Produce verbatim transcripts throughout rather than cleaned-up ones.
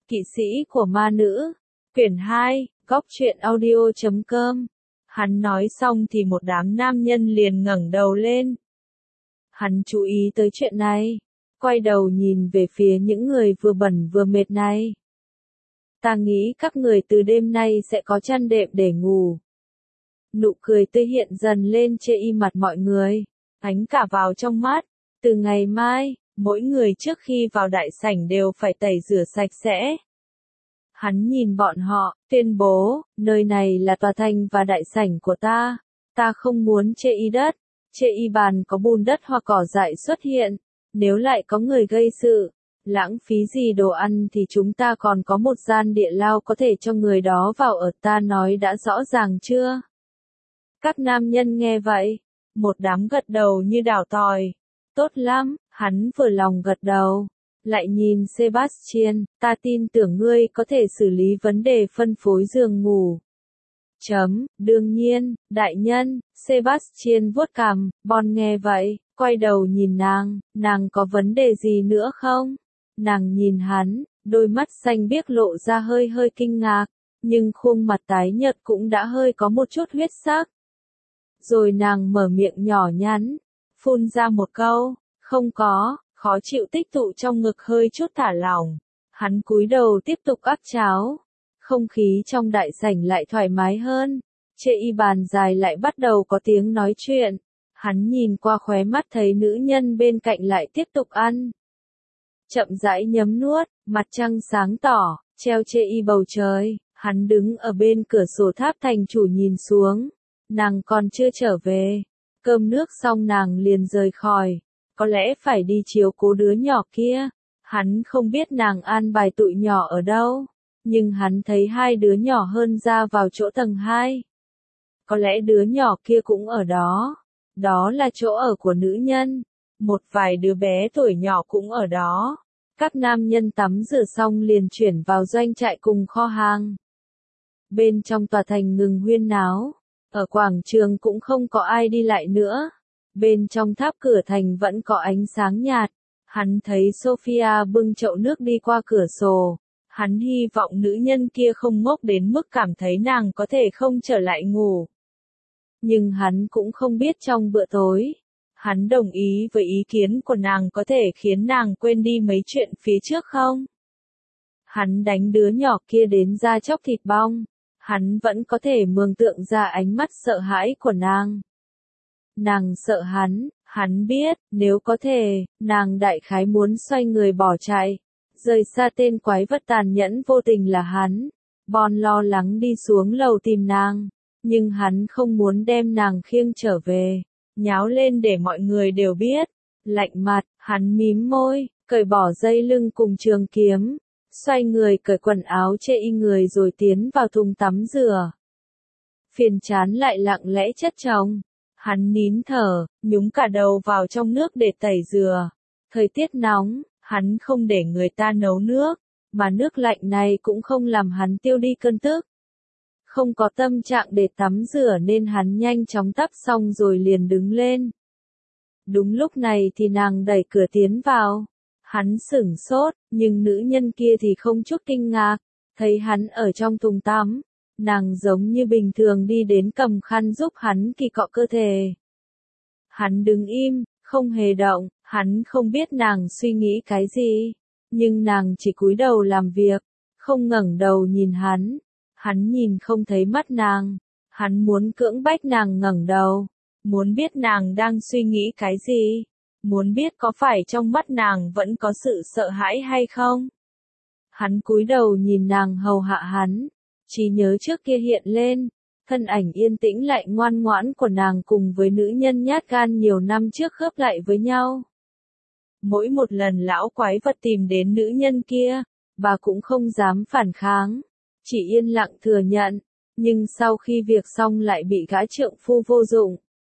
Kỵ sĩ của ma nữ, quyển hai, góc truyện audio chấm com. Hắn nói xong thì một đám nam nhân liền ngẩng đầu lên. Hắn chú ý tới chuyện này, quay đầu nhìn về phía những người vừa bẩn vừa mệt này. Ta nghĩ các người từ đêm nay sẽ có chăn đệm để ngủ. Nụ cười tươi hiện dần lên trên y mặt mọi người, ánh cả vào trong mắt. Từ ngày mai, mỗi người trước khi vào đại sảnh đều phải tẩy rửa sạch sẽ. Hắn nhìn bọn họ, tuyên bố, nơi này là tòa thành và đại sảnh của ta. Ta không muốn chê y đất, chê y bàn có bùn đất hoặc cỏ dại xuất hiện. Nếu lại có người gây sự, lãng phí gì đồ ăn thì chúng ta còn có một gian địa lao có thể cho người đó vào ở, ta nói đã rõ ràng chưa? Các nam nhân nghe vậy, một đám gật đầu như đào tỏi. Tốt lắm, hắn vừa lòng gật đầu. Lại nhìn Sebastian, ta tin tưởng ngươi có thể xử lý vấn đề phân phối giường ngủ. Chấm, đương nhiên, đại nhân, Sebastian vuốt cằm, Bon nghe vậy, quay đầu nhìn nàng, nàng có vấn đề gì nữa không? Nàng nhìn hắn, đôi mắt xanh biếc lộ ra hơi hơi kinh ngạc, nhưng khuôn mặt tái nhợt cũng đã hơi có một chút huyết sắc. Rồi nàng mở miệng nhỏ nhắn, phun ra một câu, không có. Khó chịu tích tụ trong ngực hơi chút thả lỏng. Hắn cúi đầu tiếp tục áp cháo. Không khí trong đại sảnh lại thoải mái hơn. Trên y bàn dài lại bắt đầu có tiếng nói chuyện. Hắn nhìn qua khóe mắt thấy nữ nhân bên cạnh lại tiếp tục ăn. Chậm rãi nhấm nuốt, mặt trăng sáng tỏ, treo trên y bầu trời. Hắn đứng ở bên cửa sổ tháp thành chủ nhìn xuống. Nàng còn chưa trở về. Cơm nước xong nàng liền rời khỏi. Có lẽ phải đi chiếu cố đứa nhỏ kia. Hắn không biết nàng an bài tụi nhỏ ở đâu. Nhưng hắn thấy hai đứa nhỏ hơn ra vào chỗ tầng hai. Có lẽ đứa nhỏ kia cũng ở đó. Đó là chỗ ở của nữ nhân. Một vài đứa bé tuổi nhỏ cũng ở đó. Các nam nhân tắm rửa xong liền chuyển vào doanh trại cùng kho hàng. Bên trong tòa thành ngừng huyên náo. Ở quảng trường cũng không có ai đi lại nữa. Bên trong tháp cửa thành vẫn có ánh sáng nhạt. Hắn thấy Sophia bưng chậu nước đi qua cửa sổ. Hắn hy vọng nữ nhân kia không ngốc đến mức cảm thấy nàng có thể không trở lại ngủ. Nhưng hắn cũng không biết trong bữa tối. Hắn đồng ý với ý kiến của nàng có thể khiến nàng quên đi mấy chuyện phía trước không? Hắn đánh đứa nhỏ kia đến da chóc thịt bong. Hắn vẫn có thể mường tượng ra ánh mắt sợ hãi của nàng. Nàng sợ hắn, hắn biết, nếu có thể, nàng đại khái muốn xoay người bỏ chạy, rời xa tên quái vật tàn nhẫn vô tình là hắn. Bon lo lắng đi xuống lầu tìm nàng, nhưng hắn không muốn đem nàng khiêng trở về, nháo lên để mọi người đều biết. Lạnh mặt, hắn mím môi, cởi bỏ dây lưng cùng trường kiếm, xoay người cởi quần áo chê y người rồi tiến vào thùng tắm rửa. Phiền chán lại lặng lẽ chất chồng. Hắn nín thở, nhúng cả đầu vào trong nước để tẩy rửa. Thời tiết nóng, hắn không để người ta nấu nước, mà nước lạnh này cũng không làm hắn tiêu đi cơn tức. Không có tâm trạng để tắm rửa nên hắn nhanh chóng tắm xong rồi liền đứng lên. Đúng lúc này thì nàng đẩy cửa tiến vào. Hắn sửng sốt, nhưng nữ nhân kia thì không chút kinh ngạc, thấy hắn ở trong thùng tắm. Nàng giống như bình thường đi đến cầm khăn giúp hắn kỳ cọ cơ thể. Hắn đứng im, không hề động, hắn không biết nàng suy nghĩ cái gì. Nhưng nàng chỉ cúi đầu làm việc, không ngẩng đầu nhìn hắn. Hắn nhìn không thấy mắt nàng. Hắn muốn cưỡng bách nàng ngẩng đầu. Muốn biết nàng đang suy nghĩ cái gì. Muốn biết có phải trong mắt nàng vẫn có sự sợ hãi hay không. Hắn cúi đầu nhìn nàng hầu hạ hắn. Trí nhớ trước kia hiện lên, thân ảnh yên tĩnh lại ngoan ngoãn của nàng cùng với nữ nhân nhát gan nhiều năm trước khớp lại với nhau. Mỗi một lần lão quái vật tìm đến nữ nhân kia, bà cũng không dám phản kháng, chỉ yên lặng thừa nhận, nhưng sau khi việc xong lại bị gã trượng phu vô dụng.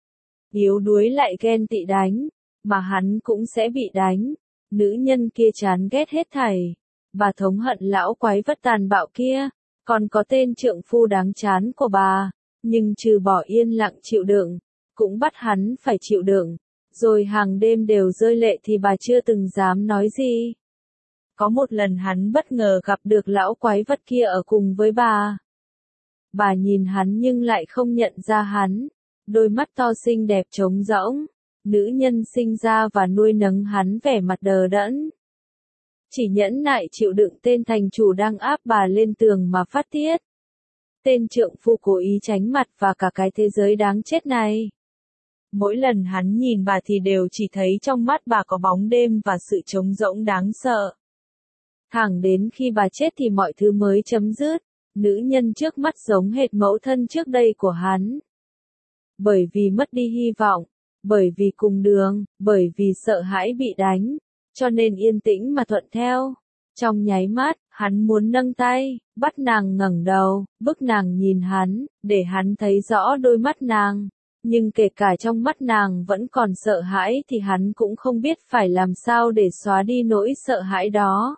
Yếu đuối lại ghen tị đánh, mà hắn cũng sẽ bị đánh. Nữ nhân kia chán ghét hết thảy, bà thống hận lão quái vật tàn bạo kia. Còn có tên trượng phu đáng chán của bà, nhưng trừ bỏ yên lặng chịu đựng, cũng bắt hắn phải chịu đựng, rồi hàng đêm đều rơi lệ thì bà chưa từng dám nói gì. Có một lần hắn bất ngờ gặp được lão quái vật kia ở cùng với bà. Bà nhìn hắn nhưng lại không nhận ra hắn. Đôi mắt to xinh đẹp trống rỗng. Nữ nhân sinh ra và nuôi nấng hắn vẻ mặt đờ đẫn. Chỉ nhẫn nại chịu đựng tên thành chủ đang áp bà lên tường mà phát tiết. Tên trượng phu cố ý tránh mặt và cả cái thế giới đáng chết này. Mỗi lần hắn nhìn bà thì đều chỉ thấy trong mắt bà có bóng đêm và sự trống rỗng đáng sợ. Thẳng đến khi bà chết thì mọi thứ mới chấm dứt. Nữ nhân trước mắt giống hệt mẫu thân trước đây của hắn. Bởi vì mất đi hy vọng, bởi vì cùng đường, bởi vì sợ hãi bị đánh, cho nên yên tĩnh mà thuận theo. Trong nháy mắt, hắn muốn nâng tay, bắt nàng ngẩng đầu, bức nàng nhìn hắn, để hắn thấy rõ đôi mắt nàng. Nhưng kể cả trong mắt nàng vẫn còn sợ hãi thì hắn cũng không biết phải làm sao để xóa đi nỗi sợ hãi đó.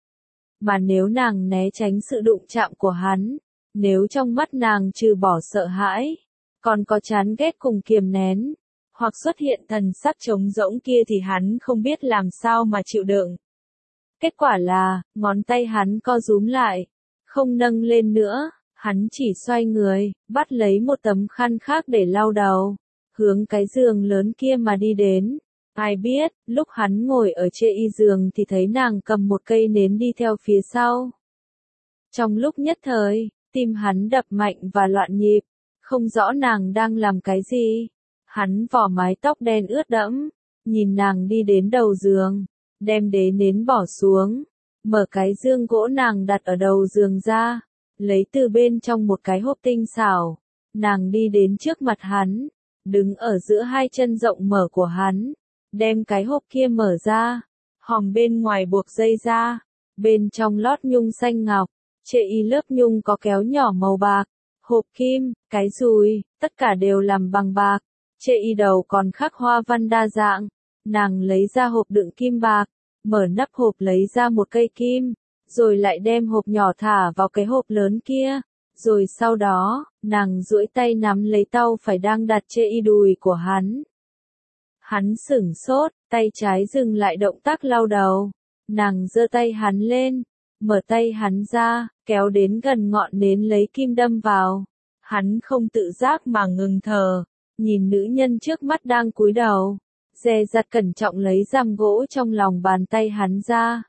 Mà nếu nàng né tránh sự đụng chạm của hắn, nếu trong mắt nàng trừ bỏ sợ hãi, còn có chán ghét cùng kiềm nén, hoặc xuất hiện thần sắc trống rỗng kia thì hắn không biết làm sao mà chịu đựng. Kết quả là, ngón tay hắn co rúm lại, không nâng lên nữa, hắn chỉ xoay người, bắt lấy một tấm khăn khác để lau đầu, hướng cái giường lớn kia mà đi đến. Ai biết, lúc hắn ngồi ở trên y giường thì thấy nàng cầm một cây nến đi theo phía sau. Trong lúc nhất thời, tim hắn đập mạnh và loạn nhịp, không rõ nàng đang làm cái gì. Hắn vò mái tóc đen ướt đẫm, nhìn nàng đi đến đầu giường, đem đế nến bỏ xuống, mở cái dương gỗ nàng đặt ở đầu giường ra, lấy từ bên trong một cái hộp tinh xảo. Nàng đi đến trước mặt hắn, đứng ở giữa hai chân rộng mở của hắn, đem cái hộp kia mở ra, hòm bên ngoài buộc dây ra, bên trong lót nhung xanh ngọc, chệ y lớp nhung có kéo nhỏ màu bạc, hộp kim, cái dùi, tất cả đều làm bằng bạc, chệ y đầu còn khắc hoa văn đa dạng. Nàng lấy ra hộp đựng kim bạc, mở nắp hộp lấy ra một cây kim, rồi lại đem hộp nhỏ thả vào cái hộp lớn kia, rồi sau đó, nàng duỗi tay nắm lấy tau phải đang đặt trên y đùi của hắn. Hắn sửng sốt, tay trái dừng lại động tác lau đầu, nàng giơ tay hắn lên, mở tay hắn ra, kéo đến gần ngọn nến lấy kim đâm vào. Hắn không tự giác mà ngừng thở, nhìn nữ nhân trước mắt đang cúi đầu, dè dặt cẩn trọng lấy giam gỗ trong lòng bàn tay hắn ra.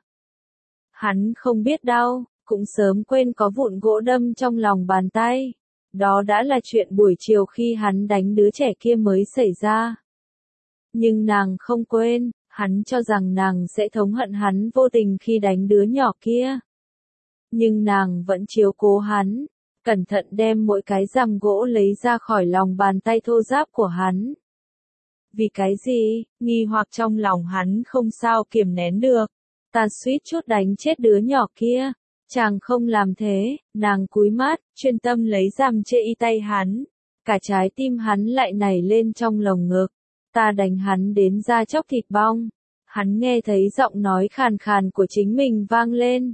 Hắn không biết đau, cũng sớm quên có vụn gỗ đâm trong lòng bàn tay. Đó đã là chuyện buổi chiều khi hắn đánh đứa trẻ kia mới xảy ra. Nhưng nàng không quên, hắn cho rằng nàng sẽ thống hận hắn vô tình khi đánh đứa nhỏ kia. Nhưng nàng vẫn chiếu cố hắn, cẩn thận đem mỗi cái giam gỗ lấy ra khỏi lòng bàn tay thô ráp của hắn. Vì cái gì, nghi hoặc trong lòng hắn không sao kiềm nén được. Ta suýt chút đánh chết đứa nhỏ kia. Chàng không làm thế, nàng cúi mắt, chuyên tâm lấy giam chệ y tay hắn. Cả trái tim hắn lại nảy lên trong lồng ngực. Ta đánh hắn đến da chóc thịt bong. Hắn nghe thấy giọng nói khàn khàn của chính mình vang lên.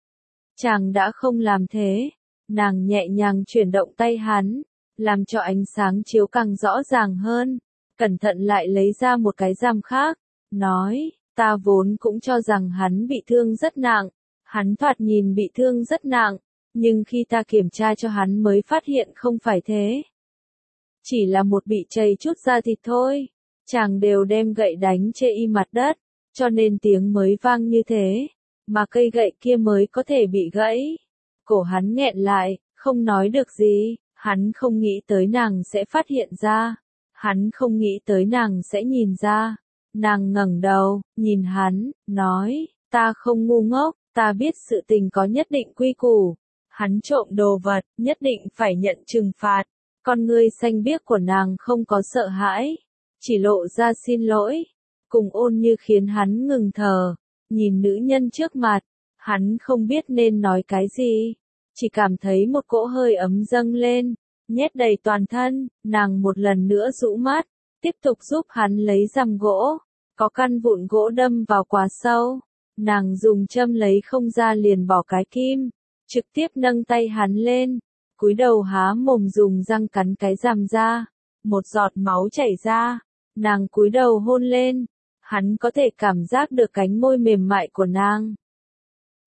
Chàng đã không làm thế. Nàng nhẹ nhàng chuyển động tay hắn, làm cho ánh sáng chiếu càng rõ ràng hơn. Cẩn thận lại lấy ra một cái giam khác, nói, ta vốn cũng cho rằng hắn bị thương rất nặng. Hắn thoạt nhìn bị thương rất nặng, nhưng khi ta kiểm tra cho hắn mới phát hiện không phải thế. Chỉ là một bị chảy chút da thịt thôi. Chàng đều đem gậy đánh chê y mặt đất, cho nên tiếng mới vang như thế, mà cây gậy kia mới có thể bị gãy. Cổ hắn nghẹn lại, không nói được gì, hắn không nghĩ tới nàng sẽ phát hiện ra. Hắn không nghĩ tới nàng sẽ nhìn ra. Nàng ngẩng đầu, nhìn hắn, nói, ta không ngu ngốc, ta biết sự tình có nhất định quy củ. Hắn trộm đồ vật, nhất định phải nhận trừng phạt. Con ngươi xanh biếc của nàng không có sợ hãi, chỉ lộ ra xin lỗi, cùng ôn như khiến hắn ngừng thở, nhìn nữ nhân trước mặt, hắn không biết nên nói cái gì, chỉ cảm thấy một cỗ hơi ấm dâng lên, nhét đầy toàn thân. Nàng một lần nữa rũ mắt, tiếp tục giúp hắn lấy giam gỗ, có căn vụn gỗ đâm vào quá sâu, nàng dùng châm lấy không ra liền bỏ cái kim, trực tiếp nâng tay hắn lên, cúi đầu há mồm dùng răng cắn cái giam ra, một giọt máu chảy ra, nàng cúi đầu hôn lên, hắn có thể cảm giác được cánh môi mềm mại của nàng.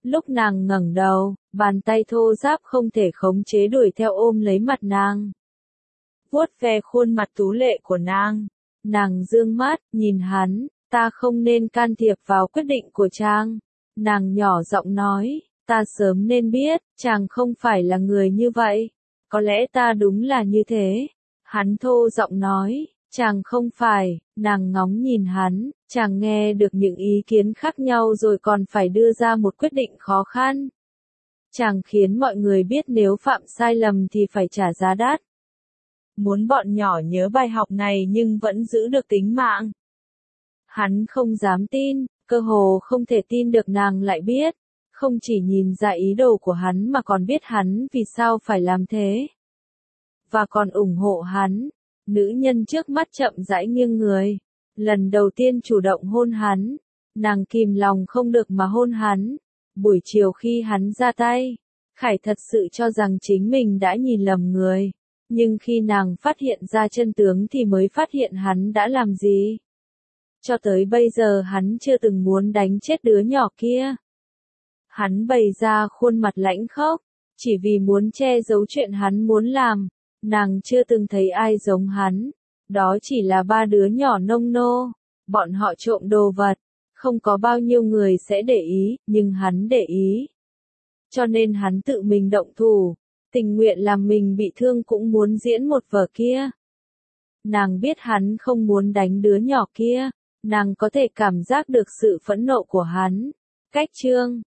Lúc nàng ngẩng đầu, bàn tay thô ráp không thể khống chế đuổi theo ôm lấy mặt nàng. Vuốt ve khuôn mặt tú lệ của nàng. Nàng dương mắt, nhìn hắn, ta không nên can thiệp vào quyết định của chàng. Nàng nhỏ giọng nói, ta sớm nên biết, chàng không phải là người như vậy. Có lẽ ta đúng là như thế. Hắn thô giọng nói, chàng không phải, nàng ngóng nhìn hắn, chàng nghe được những ý kiến khác nhau rồi còn phải đưa ra một quyết định khó khăn. Chàng khiến mọi người biết nếu phạm sai lầm thì phải trả giá đắt. Muốn bọn nhỏ nhớ bài học này nhưng vẫn giữ được tính mạng. Hắn không dám tin, cơ hồ không thể tin được nàng lại biết. Không chỉ nhìn ra ý đồ của hắn mà còn biết hắn vì sao phải làm thế. Và còn ủng hộ hắn. Nữ nhân trước mắt chậm rãi nghiêng người. Lần đầu tiên chủ động hôn hắn. Nàng kìm lòng không được mà hôn hắn. Buổi chiều khi hắn ra tay, Khải thật sự cho rằng chính mình đã nhìn lầm người. Nhưng khi nàng phát hiện ra chân tướng thì mới phát hiện hắn đã làm gì. Cho tới bây giờ hắn chưa từng muốn đánh chết đứa nhỏ kia. Hắn bày ra khuôn mặt lãnh khốc, chỉ vì muốn che giấu chuyện hắn muốn làm. Nàng chưa từng thấy ai giống hắn. Đó chỉ là ba đứa nhỏ nông nô. Bọn họ trộm đồ vật. Không có bao nhiêu người sẽ để ý, nhưng hắn để ý. Cho nên hắn tự mình động thủ. Tình nguyện làm mình bị thương cũng muốn diễn một vở kia. Nàng biết hắn không muốn đánh đứa nhỏ kia. Nàng có thể cảm giác được sự phẫn nộ của hắn. Cách chương